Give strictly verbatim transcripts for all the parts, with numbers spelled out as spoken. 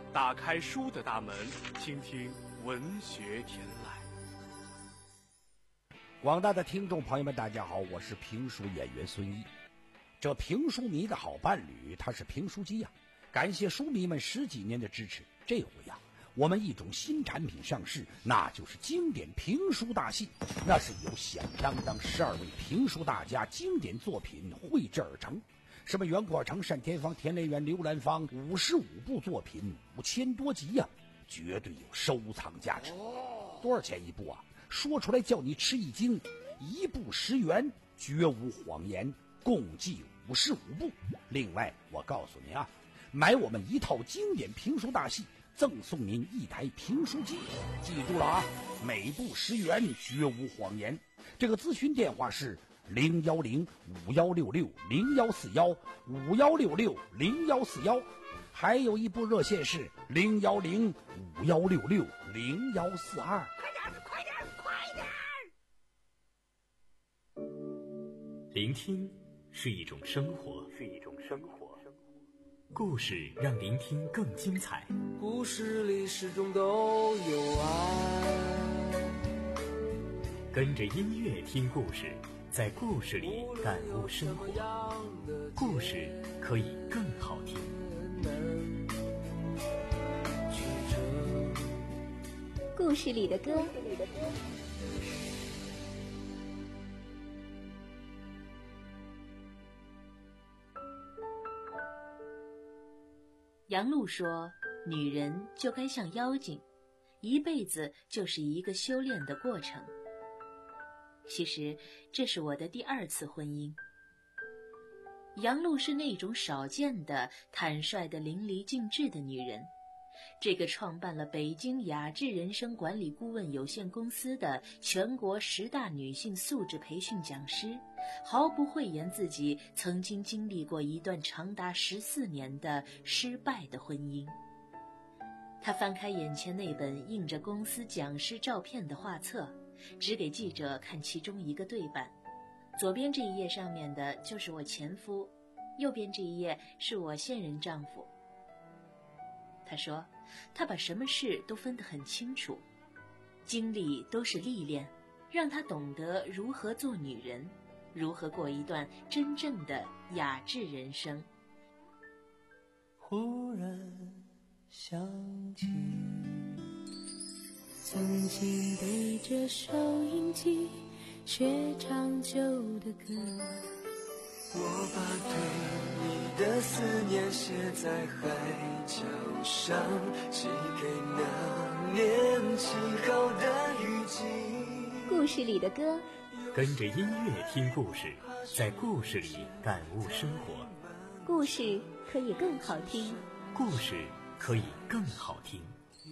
打开书的大门，倾听文学天籁。 广大的听众朋友们，大家好，我是评书演员孙一。这评书迷的好伴侣，他是评书机呀、啊。感谢书迷们十几年的支持，这回呀、啊，我们一种新产品上市，那就是经典评书大戏。那是由响当当十二位评书大家经典作品绘制而成。什么袁阔成、单田芳、田连元、刘兰芳，五十五部作品，五千多集呀、啊，绝对有收藏价值。多少钱一部啊？说出来叫你吃一惊，一部十元，绝无谎言，共计五十五部。另外，我告诉你啊，买我们一套经典评书大戏，赠送您一台评书机。记住了啊，每部十元，绝无谎言。这个咨询电话是零幺零五幺六六零幺四幺五幺六六零幺四幺，还有一部热线是零幺零五幺六六零幺四二。 快点，快点，快点！ 聆听是一种生活，是一种生活。故事让聆听更精彩。 故事里始终都有爱。 跟着音乐听故事，在故事里感悟生活。故事可以更好听。 故事里的歌。杨璐说，女人就该像妖精，一辈子就是一个修炼的过程。其实这是我的第二次婚姻。杨璐是那种少见的坦率的淋漓尽致的女人，这个创办了北京雅致人生管理顾问有限公司的全国十大女性素质培训讲师，毫不讳言自己曾经经历过一段长达十四年的失败的婚姻。她翻开眼前那本印着公司讲师照片的画册，只给记者看其中一个对版。左边这一页上面的就是我前夫，右边这一页是我现任丈夫。他说，他把什么事都分得很清楚，经历都是历练，让他懂得如何做女人，如何过一段真正的雅致人生。 忽然想起曾经对着收音机学唱旧的歌，我把对你的思念写在海角上，寄给那年起好的雨季。 故事里的歌， 跟着音乐听故事，在故事里感悟生活。 故事可以更好听， 故事可以更好听。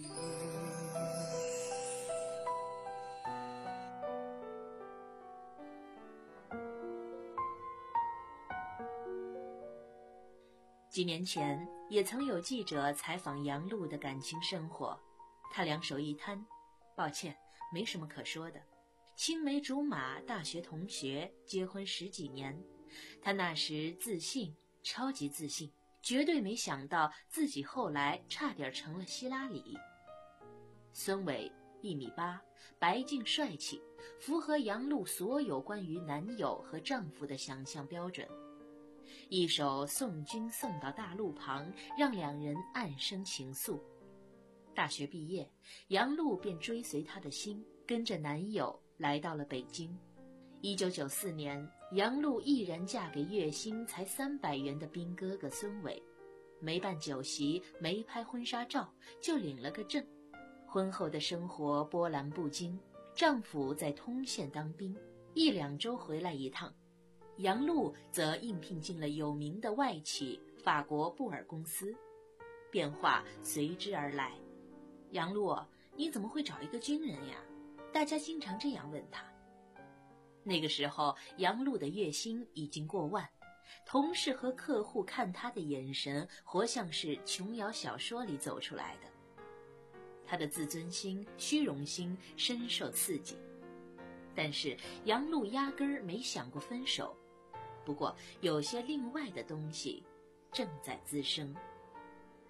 几年前也曾有记者采访杨璐的感情生活，她两手一摊，抱歉，没什么可说的。青梅竹马，大学同学，结婚十几年，她那时自信，超级自信，绝对没想到自己后来差点成了希拉里。孙伟一米八，白净帅气，符合杨璐所有关于男友和丈夫的想象标准。一首送君送到大路旁，让两人暗生情愫。大学毕业，杨璐便追随他的心，跟着男友来到了北京。一九九四年，杨璐毅然嫁给月薪才三百元的兵哥哥孙伟，没办酒席，没拍婚纱照，就领了个证。婚后的生活波澜不惊，丈夫在通县当兵，一两周回来一趟。杨璐则应聘进了有名的外企法国布尔公司，变化随之而来。杨璐，你怎么会找一个军人呀？大家经常这样问他。那个时候，杨璐的月薪已经过万，同事和客户看他的眼神，活像是琼瑶小说里走出来的。他的自尊心、虚荣心深受刺激，但是杨璐压根儿没想过分手。不过有些另外的东西正在滋生。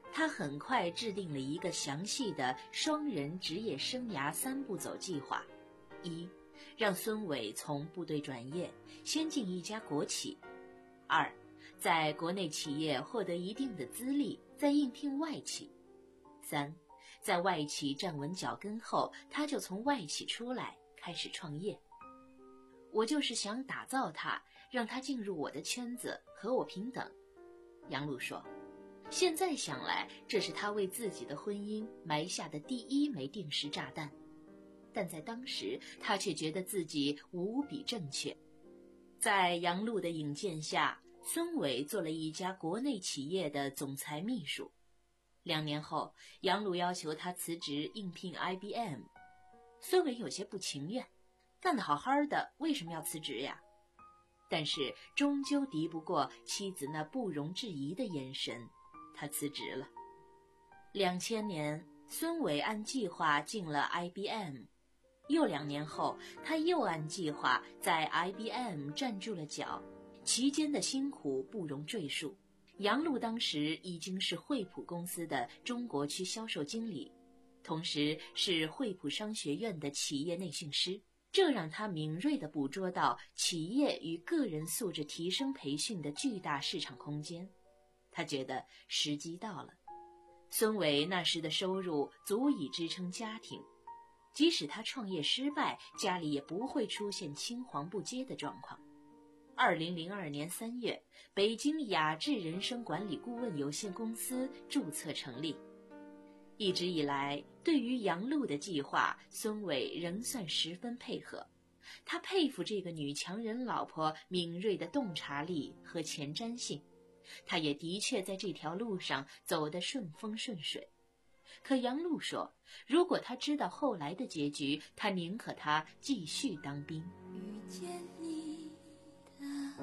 他很快制定了一个详细的双人职业生涯三步走计划：一，让孙伟从部队转业，先进一家国企；二，在国内企业获得一定的资历，再应聘外企；三，在外企站稳脚跟后，他就从外企出来开始创业。我就是想打造他，让他进入我的圈子，和我平等。杨璐说，现在想来，这是他为自己的婚姻埋下的第一枚定时炸弹，但在当时他却觉得自己无比正确。在杨璐的引荐下，孙伟做了一家国内企业的总裁秘书。两年后，杨璐要求他辞职应聘 I B M， 孙伟有些不情愿，干得好好的，为什么要辞职呀？但是终究敌不过妻子那不容置疑的眼神，他辞职了。两千年，孙伟按计划进了 I B M， 又两年后，他又按计划在 I B M 站住了脚，其间的辛苦不容赘述。杨璐当时已经是惠普公司的中国区销售经理，同时是惠普商学院的企业内训师，这让他敏锐地捕捉到企业与个人素质提升培训的巨大市场空间。他觉得时机到了。孙伟那时的收入足以支撑家庭，即使他创业失败，家里也不会出现青黄不接的状况。二零零二年三月，北京雅致人生管理顾问有限公司注册成立。一直以来，对于杨璐的计划，孙伟仍算十分配合。他佩服这个女强人老婆敏锐的洞察力和前瞻性，他也的确在这条路上走得顺风顺水。可杨璐说，如果他知道后来的结局，他宁可他继续当兵。 遇见你的我，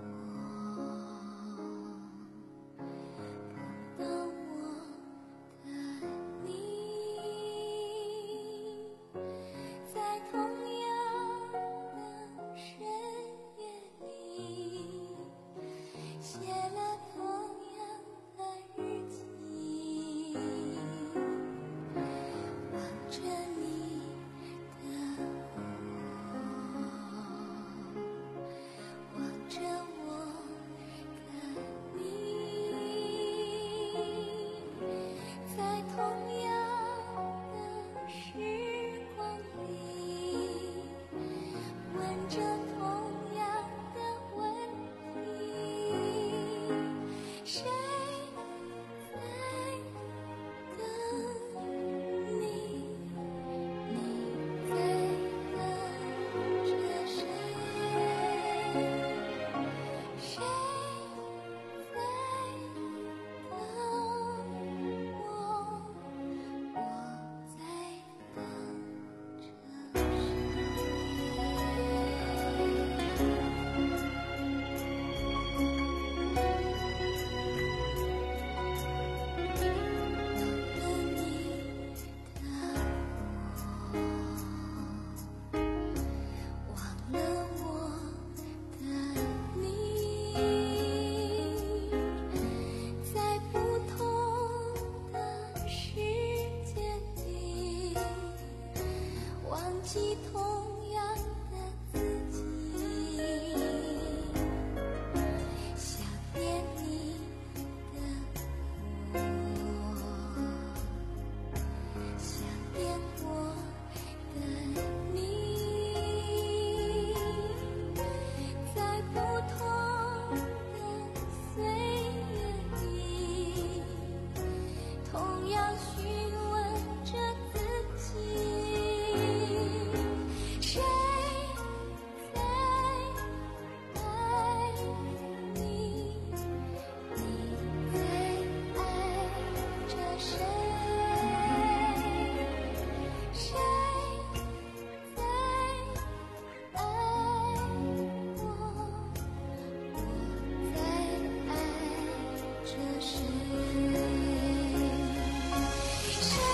看到我的你，在同样的深夜里，写了同样的日记，望着你的我，望着我的你，在同样的时光里，问着同样的问题，谁在等你？你在等着谁？谁在等我？我在等着忘了我的你，在不同的时间里，忘记同样的自己，想念你的我，想念我的你，在不同的岁月里，同样询问着自己，谁在爱你？你在爱着谁？谁在爱我？我在爱着谁？谁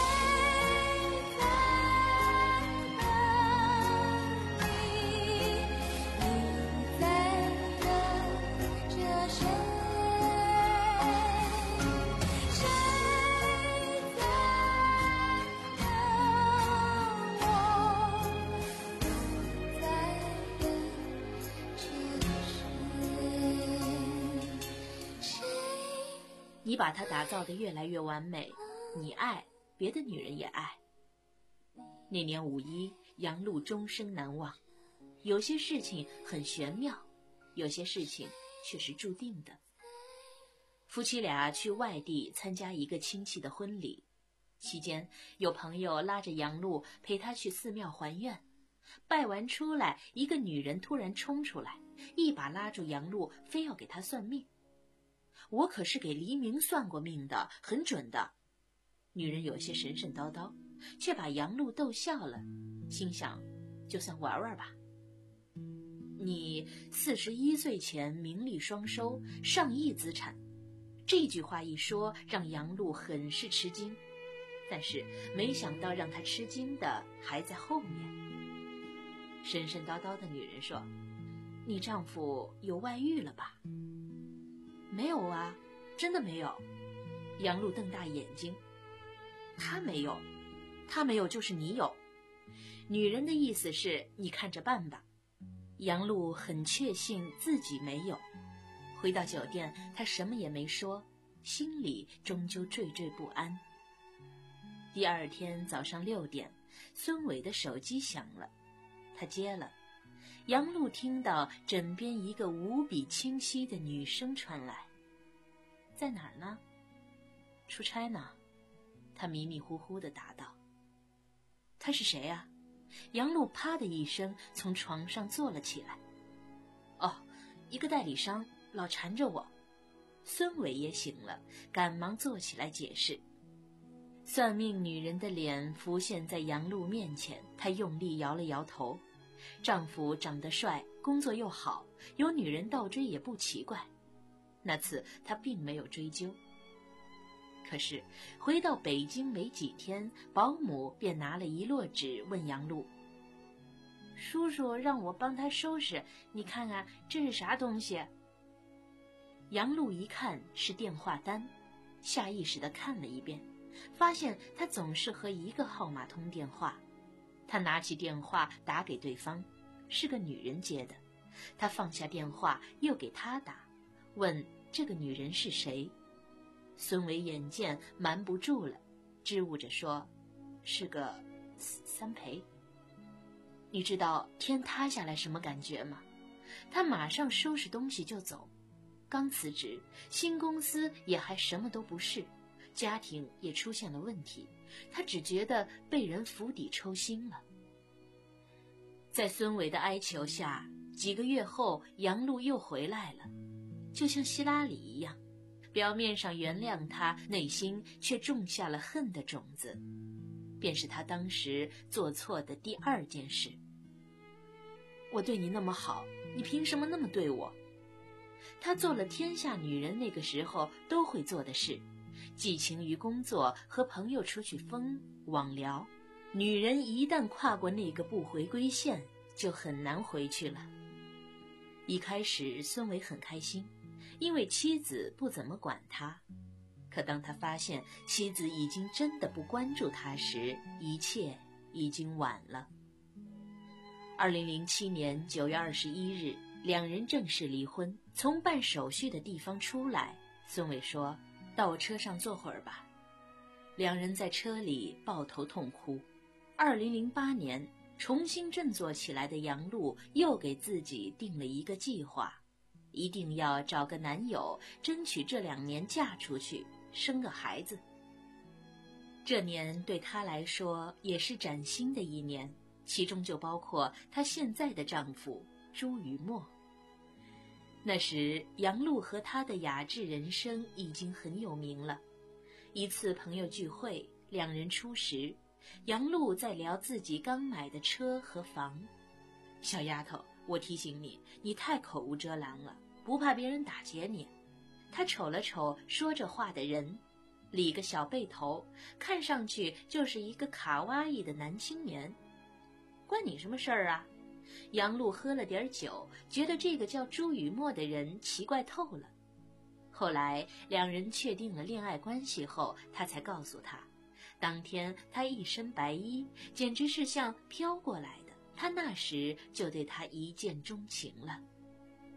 你把它打造得越来越完美，你爱，别的女人也爱。那年五一，杨璐终生难忘。有些事情很玄妙，有些事情却是注定的。夫妻俩去外地参加一个亲戚的婚礼，期间有朋友拉着杨璐陪他去寺庙还愿。拜完出来，一个女人突然冲出来，一把拉住杨璐，非要给他算命。我可是给黎明算过命的，很准的。女人有些神神叨叨，却把杨璐逗笑了，心想就算玩玩吧。你四十一岁前名利双收，上亿资产。这句话一说，让杨璐很是吃惊，但是没想到让她吃惊的还在后面。神神叨叨的女人说：“你丈夫有外遇了吧？”“没有啊，真的没有。”杨璐瞪大眼睛：“他没有，他没有就是你有。”女人的意思是你看着办吧。杨璐很确信自己没有。回到酒店，她什么也没说，心里终究惴惴不安。第二天早上六点，孙伟的手机响了，他接了。杨璐听到枕边一个无比清晰的女声传来：“在哪儿呢？”“出差呢。”他迷迷糊糊地答道。“他是谁啊？”杨璐啪的一声从床上坐了起来。“哦，一个代理商，老缠着我。”孙伟也醒了，赶忙坐起来解释。算命女人的脸浮现在杨璐面前，她用力摇了摇头。丈夫长得帅，工作又好，有女人倒追也不奇怪。那次她并没有追究。可是回到北京没几天，保姆便拿了一摞纸问杨璐：“叔叔让我帮他收拾，你看看这是啥东西？”杨璐一看是电话单，下意识地看了一遍，发现他总是和一个号码通电话。他拿起电话打给对方，是个女人接的。他放下电话又给他打，问这个女人是谁。孙伟眼见瞒不住了，支吾着说：“是个三陪。”你知道天塌下来什么感觉吗？他马上收拾东西就走。刚辞职，新公司也还什么都不是，家庭也出现了问题，他只觉得被人釜底抽薪了。在孙伟的哀求下，几个月后杨璐又回来了，就像希拉里一样，表面上原谅他，内心却种下了恨的种子，便是他当时做错的第二件事。我对你那么好，你凭什么那么对我？他做了天下女人那个时候都会做的事，寄情于工作，和朋友出去疯网聊。女人一旦跨过那个不回归线，就很难回去了。一开始孙伟很开心，因为妻子不怎么管他。可当他发现妻子已经真的不关注他时，一切已经晚了。二零零七年九月二十一日，两人正式离婚。从办手续的地方出来，孙伟说：“到我车上坐会儿吧。”两人在车里抱头痛哭。二零零八年，重新振作起来的杨璐又给自己定了一个计划，一定要找个男友，争取这两年嫁出去，生个孩子。这年对她来说也是崭新的一年，其中就包括她现在的丈夫朱雨墨。那时杨璐和她的雅致人生已经很有名了。一次朋友聚会，两人初识，杨璐在聊自己刚买的车和房。小丫头，我提醒你，你太口无遮拦了，不怕别人打劫你。她瞅了瞅说这话的人，理个小背头，看上去就是一个卡哇伊的男青年。关你什么事儿啊？杨璐喝了点酒，觉得这个叫朱雨墨的人奇怪透了。后来两人确定了恋爱关系后，他才告诉他，当天他一身白衣，简直是像飘过来的，他那时就对他一见钟情了。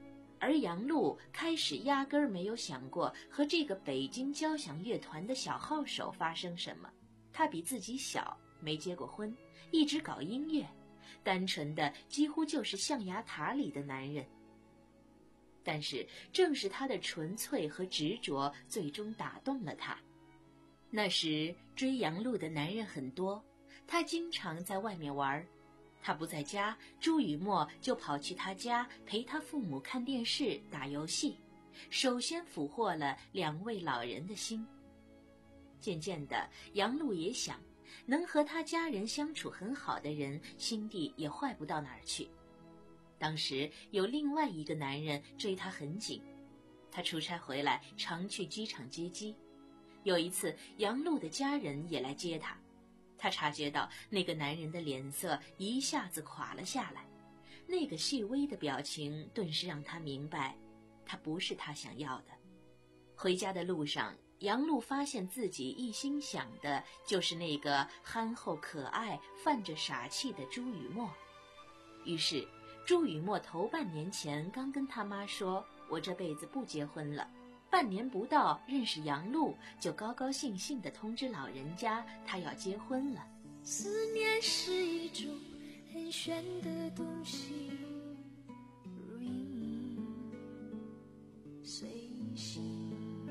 而杨璐开始压根儿没有想过和这个北京交响乐团的小号手发生什么。他比自己小，没结过婚，一直搞音乐，单纯的几乎就是象牙塔里的男人。但是正是他的纯粹和执着最终打动了他。那时追杨璐的男人很多，他经常在外面玩，他不在家，朱雨墨就跑去他家陪他父母看电视打游戏，首先俘获了两位老人的心。渐渐的，杨璐也想，能和他家人相处很好的人，心地也坏不到哪儿去。当时有另外一个男人追她很紧，他出差回来常去机场接机。有一次，杨璐的家人也来接他，他察觉到那个男人的脸色一下子垮了下来，那个细微的表情顿时让他明白，他不是他想要的。回家的路上，杨璐发现自己一心想的就是那个憨厚可爱、泛着傻气的朱雨墨。于是朱雨墨头半年前刚跟他妈说，我这辈子不结婚了，半年不到认识杨璐，就高高兴兴地通知老人家他要结婚了。 思念是一种很玄的东西，如影随形，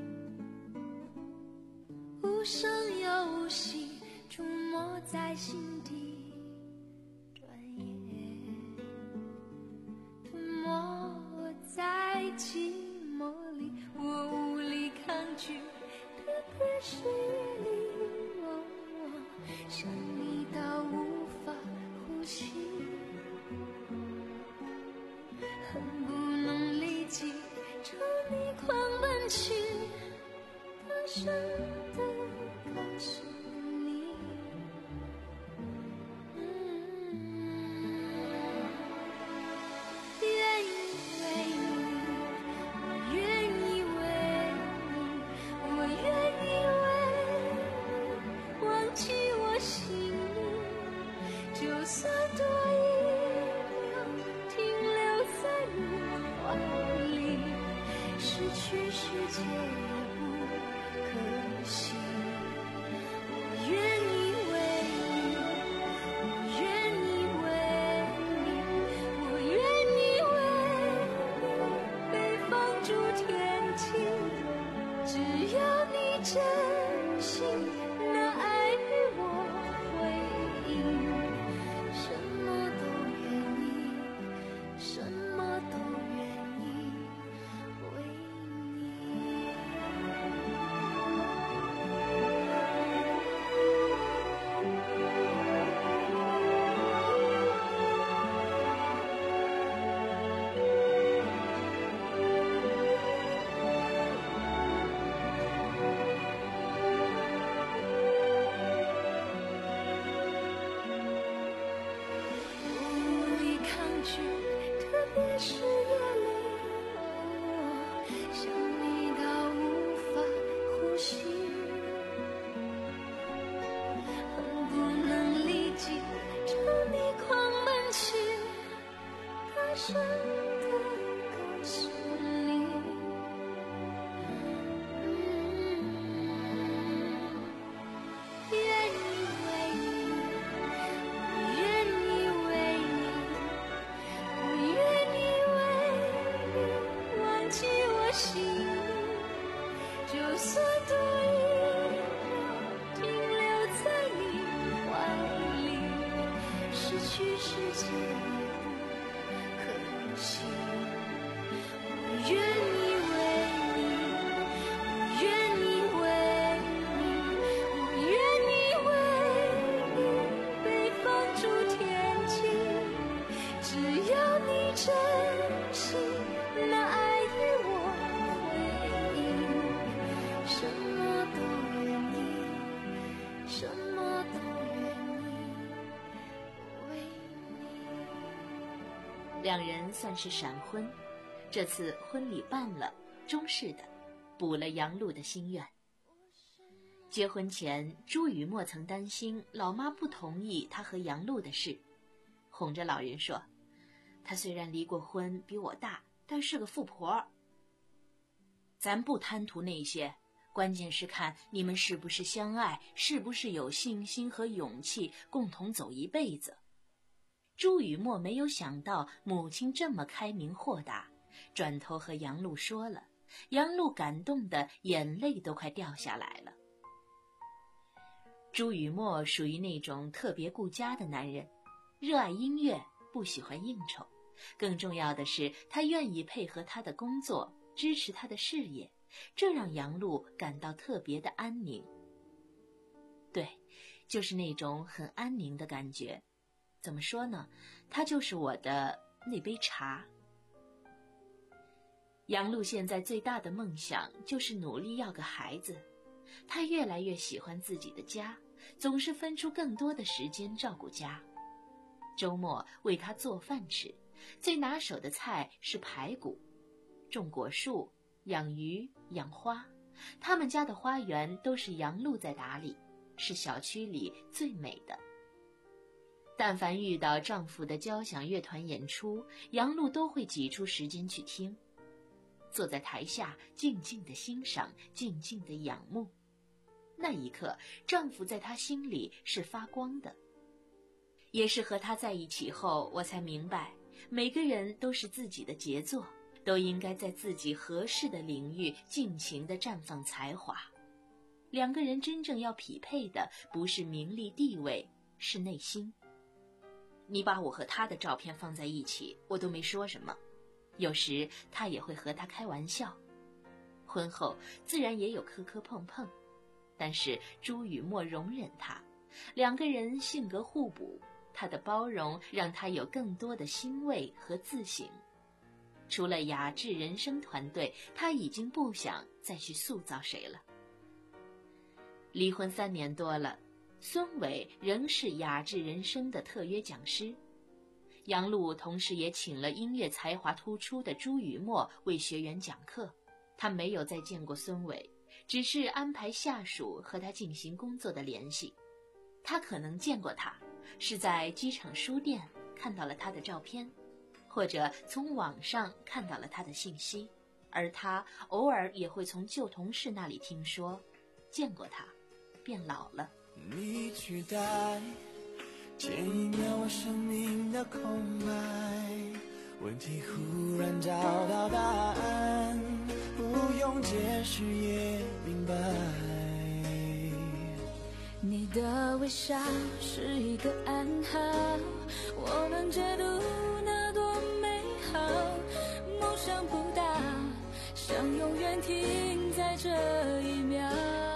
无声又无息，出没在心底，转眼吞没在寂寞里，我无力抗拒，特别是夜里，哦哦，想你到无法呼吸，恨不能立即朝你狂奔去，大声地告诉你，嗯，愿意为你，我愿意为你，我愿意为你忘记我心里，就算多一秒停留在你怀里，失去世界也不可惜。我愿意为你，我愿意为你，我愿意为你被放逐天际，只要你真心那爱与我回应，什么都愿意，什么都愿意为你。无力抗拒，特别是夜里，哦，想你到无法呼吸，恨不能立即朝你狂奔去，大声地告诉你，嗯，愿意为你，我愿意为你，我愿意为你忘记我心里，就算多一秒停留在你怀里，失去世界也不可惜。我愿意为你，我愿意为你，我愿意为你被放逐天际，只要你真心那爱与我回应，什么都愿意，什么都愿意为你。 两人算是闪婚，这次婚礼办了，中式的，补了杨璐的心愿。结婚前，朱雨墨曾担心老妈不同意他和杨璐的事，哄着老人说，他虽然离过婚比我大， 但是个富婆。咱不贪图那些，关键是看你们是不是相爱，是不是有信心和勇气共同走一辈子。朱雨墨没有想到母亲这么开明豁达，转头和杨璐说了，杨璐感动的眼泪都快掉下来了。朱雨墨属于那种特别顾家的男人，热爱音乐，不喜欢应酬，更重要的是他愿意配合他的工作，支持他的事业，这让杨璐感到特别的安宁。对，就是那种很安宁的感觉。怎么说呢？他就是我的那杯茶。杨璐现在最大的梦想就是努力要个孩子，她越来越喜欢自己的家，总是分出更多的时间照顾家。周末为她做饭吃，最拿手的菜是排骨。种果树，养鱼，养花，他们家的花园都是杨璐在打理，是小区里最美的。但凡遇到丈夫的交响乐团演出，杨璐都会挤出时间去听，坐在台下静静地欣赏，静静地仰慕。那一刻，丈夫在她心里是发光的。也是和他在一起后，我才明白，每个人都是自己的杰作，都应该在自己合适的领域尽情地绽放才华。两个人真正要匹配的，不是名利地位，是内心。你把我和他的照片放在一起，我都没说什么，有时他也会和他开玩笑。婚后自然也有磕磕碰碰，但是朱雨墨容忍他，两个人性格互补，他的包容让他有更多的欣慰和自省。除了雅致人生团队，他已经不想再去塑造谁了。离婚三年多了，孙伟仍是雅致人生的特约讲师。杨璐同时也请了音乐才华突出的朱雨墨为学员讲课。他没有再见过孙伟，只是安排下属和他进行工作的联系。他可能见过他，是在机场书店看到了他的照片，或者从网上看到了他的信息，而他偶尔也会从旧同事那里听说，见过他，变老了。 你取代前一秒我生命的空白，问题忽然找到答案，不用解释也明白。 你的微笑是一个暗号，我们解读那多美好，梦想不大，想永远停在这一秒。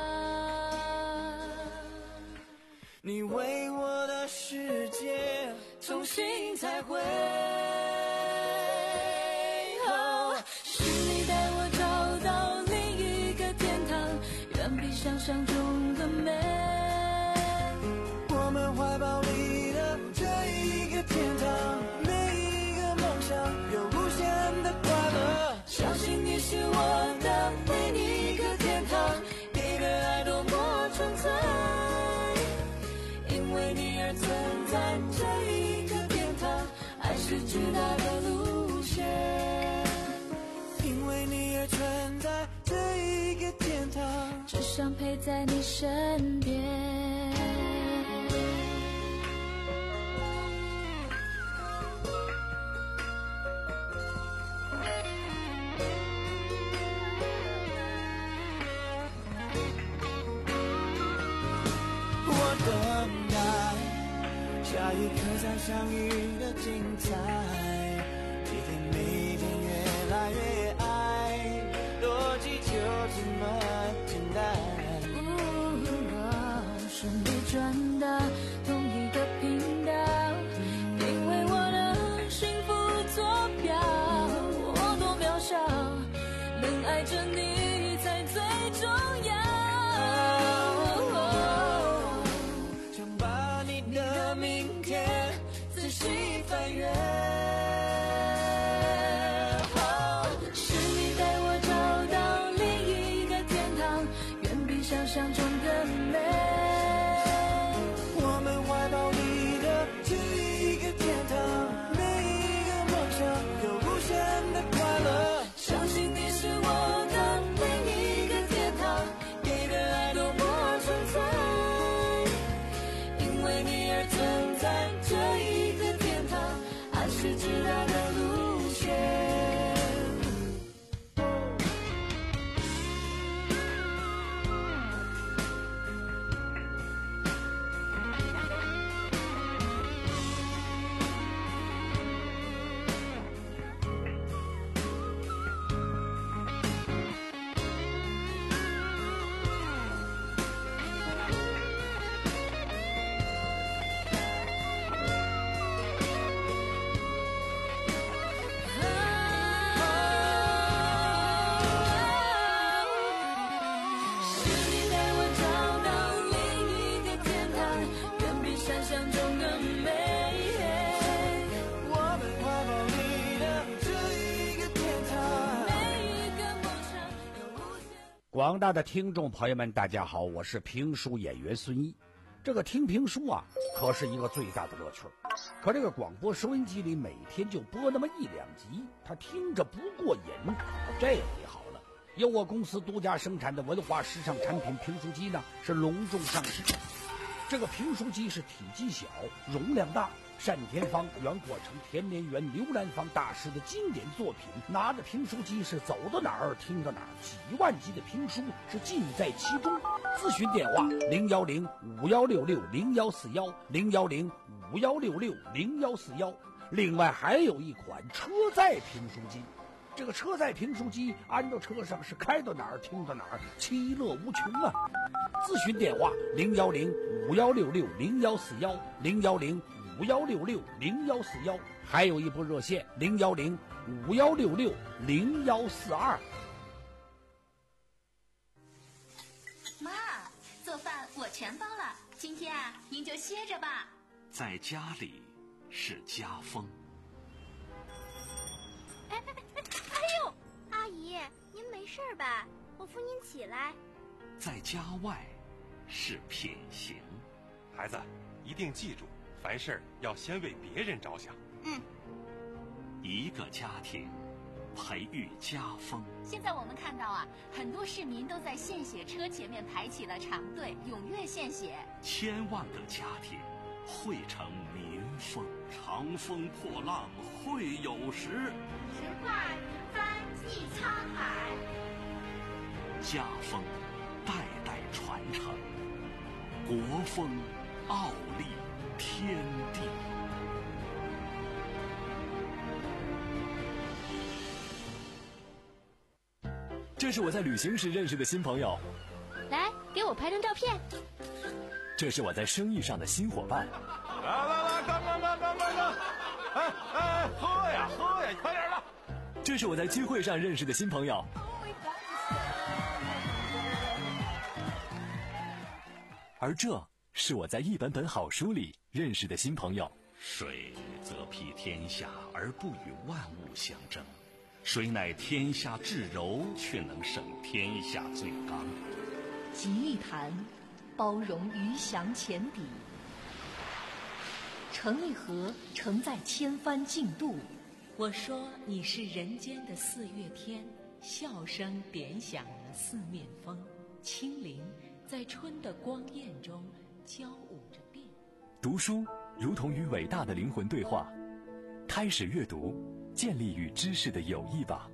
你为我的世界重新彩绘， 哦，是你带我找到另一个天堂，远比想象中的美。 我们怀抱里的这一个天堂，每一个梦想有无限的快乐。 相信你是我的另一个天堂，你的爱多么纯粹，因为你而存在这一个天堂，爱是巨大的路线， 因为你而存在这一个天堂， 只想陪在你身边。 等待下一刻再相遇的精彩，一天比一天越来越爱，逻辑就这么简单。 顺利转到同一个频道，因为我的幸福坐标，我多渺小，能爱着你才最重要。 明天仔细翻阅， 是你带我找到另一个天堂，远比想象中的美。 广大的听众朋友们，大家好，我是评书演员孙一。这个听评书啊，可是一个最大的乐趣。可这个广播收音机里每天就播那么一两集，他听着不过瘾。这回好了，由我公司独家生产的文化时尚产品评书机呢，是隆重上市。这个评书机是体积小，容量大。单田芳、袁国成、田连元、刘兰芳大师的经典作品，拿着评书机是走到哪儿听到哪儿，几万集的评书是尽在其中。咨询电话零幺零五幺六六零幺四幺零幺零五幺六六零幺四幺。另外还有一款车载评书机，这个车载评书机安到车上是开到哪儿听到哪儿，其乐无穷啊！咨询电话零幺零五幺六六零幺四幺零幺零五幺六六零幺四幺，还有一部热线零幺零五幺六六零幺四二。 妈，做饭我全包了，今天啊，您就歇着吧。 在家里是家风。 哎哎哎哎呦，阿姨，您没事吧？我扶您起来。 在家外是品行。 孩子，一定记住，凡事要先为别人着想。 嗯。 一个家庭培育家风。 现在我们看到啊，很多市民都在献血车前面排起了长队，踊跃献血。 千万个家庭汇成民风，长风破浪会有时。 直挂云帆济沧海。 家风代代传承，国风傲立天地。 这是我在旅行时认识的新朋友， 来，给我拍张照片。 这是我在生意上的新伙伴。 来来来，干干干干干干！哎哎，喝呀喝呀，快点的！ 这是我在聚会上认识的新朋友。而这是我在一本本好书里认识的新朋友。 水则披天下而不与万物相争，水乃天下至柔，却能胜天下最刚。 集一坛，包容鱼翔浅底；盛一盒，盛在千帆竞渡。 我说你是人间的四月天，笑声点响了四面风，清灵在春的光艳中交舞着变。 读书如同与伟大的灵魂对话，开始阅读，建立与知识的友谊吧。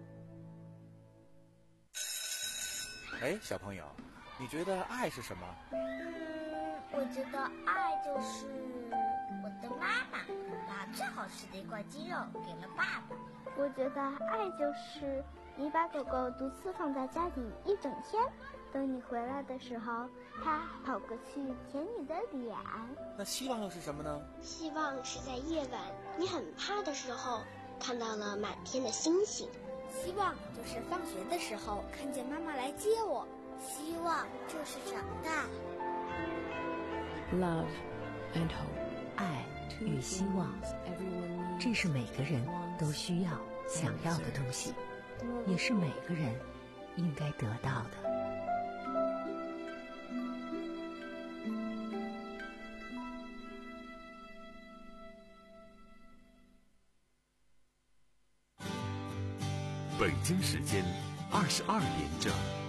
哎，小朋友，你觉得爱是什么？ 嗯，我觉得爱就是我的妈妈把最好吃的一块鸡肉给了爸爸。 我觉得爱就是你把狗狗独自放在家里一整天，等你回来的时候，它跑过去舔你的脸。 那希望又是什么呢？ 希望是在夜晚你很怕的时候，看到了满天的星星。 希望就是放学的时候看见妈妈来接我。 希望就是长大。 Love and hope， 爱与希望，这是每个人都需要、想要的东西，也是每个人应该得到的。 北京时间二十二点整。